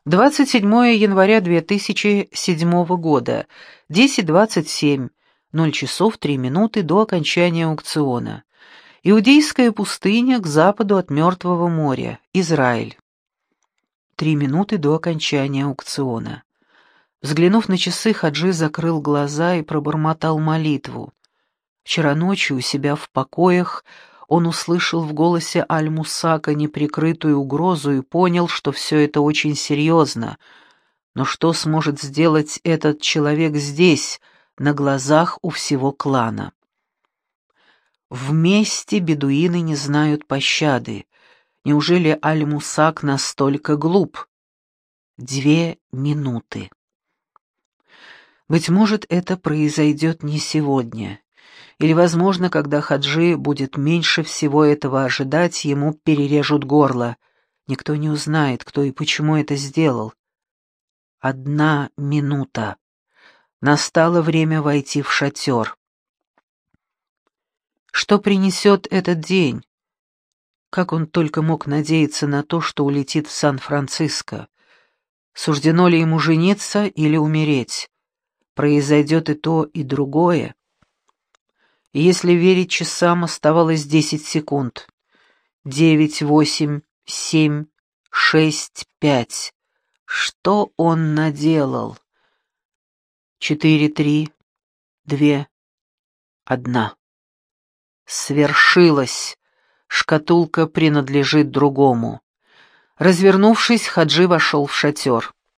27 января 2007 года, 10:27, 0 часов 3 минуты до окончания аукциона. Иудейская пустыня к западу от Мертвого моря, Израиль. 3 минуты до окончания аукциона. Взглянув на часы, Хаджи закрыл глаза и пробормотал молитву. Вчера ночью у себя в покоях он услышал в голосе Аль-Мусака неприкрытую угрозу и понял, что все это очень серьезно. Но что сможет сделать этот человек здесь, на глазах у всего клана? Вместе бедуины не знают пощады. Неужели Аль-Мусак настолько глуп? 2 минуты. Быть может, это произойдет не сегодня. Или, возможно, когда Хаджи будет меньше всего этого ожидать, ему перережут горло. Никто не узнает, кто и почему это сделал. 1 минута. Настало время войти в шатер. Что принесет этот день? Как он только мог надеяться на то, что улетит в Сан-Франциско? Суждено ли ему жениться или умереть? Произойдет и то, и другое. И если верить часам, оставалось 10 секунд. 9, 8, 7, 6, 5. Что он наделал? 4, 3, 2, 1. Свершилось. Шкатулка принадлежит другому. Развернувшись, Хаджи вошел в шатер.